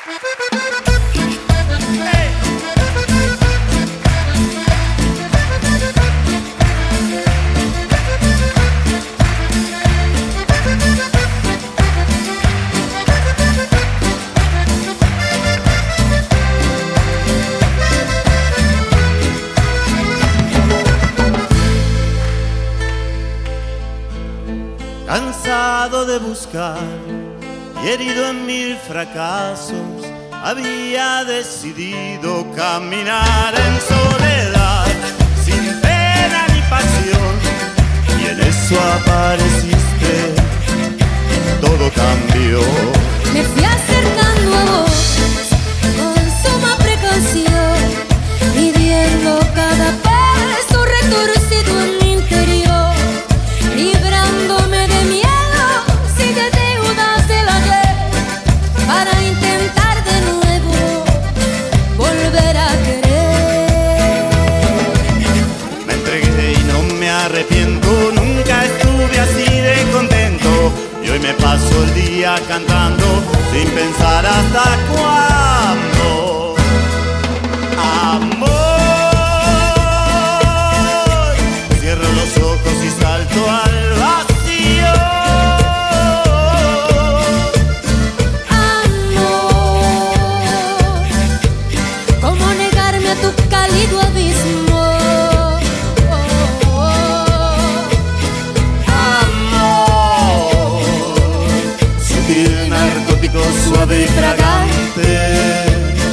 Cansado de buscar y herido en mil fracasos, había decidido caminar en soledad, sin pena ni pasión, y en eso apareciste, todo cambió. Me fui acercando a vos con suma precaución, midiendo cada paso retorcido en mi interior, librándome de miedos y de deudas del ayer, para intentar de nuevo volver a querer. Me entregué y no me arrepiento, nunca estuve así de contento, y hoy me paso el día cantando sin pensar hasta cuándo. Amor, cierro los ojos y salto al vacío. Amor, ¿cómo negarme a tu cálido abismo? Amor, sutil, narcótico, suave y fragante.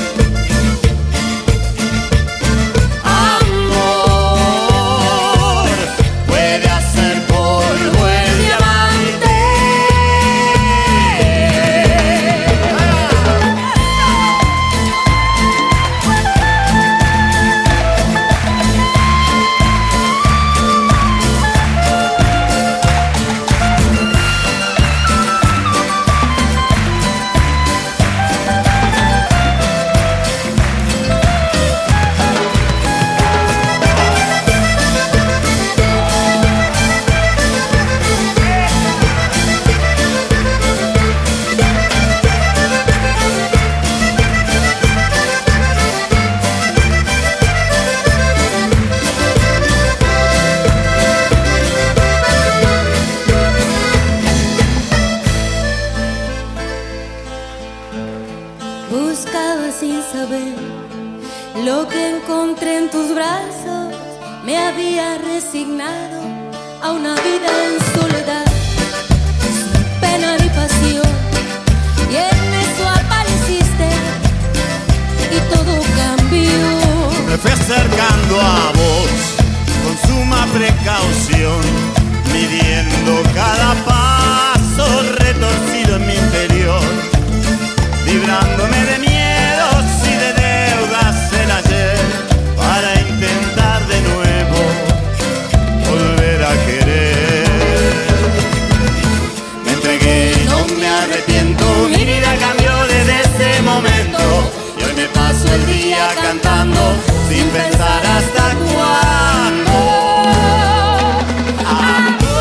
Buscaba sin saber lo que encontré en tus brazos. Me había resignado a una vida en soledad, sin pena ni pasión, y en eso apareciste y todo cambió. Me fui acercando a vos con suma precaución, midiendo cada paso retorcido en mi interior, librándome de miedos y de deudas del ayer, para intentar de nuevo volver a querer. Me entregué y no me arrepiento, mi vida cambió desde ese momento, y hoy me paso el día cantando sin pensar hasta cuándo.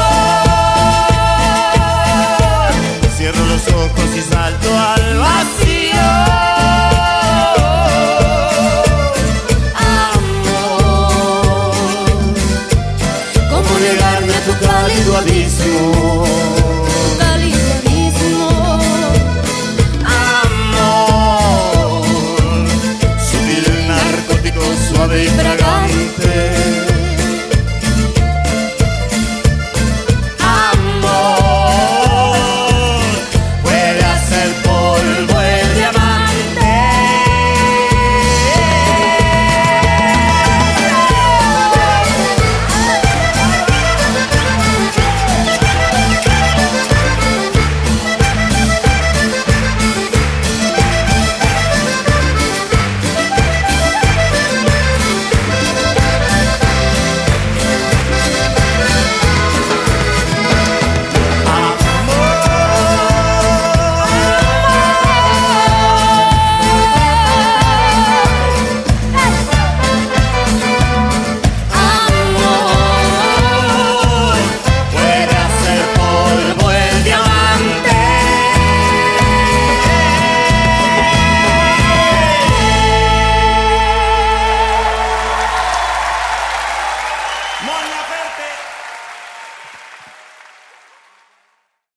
Amor, cierro los ojos y salto al vacío.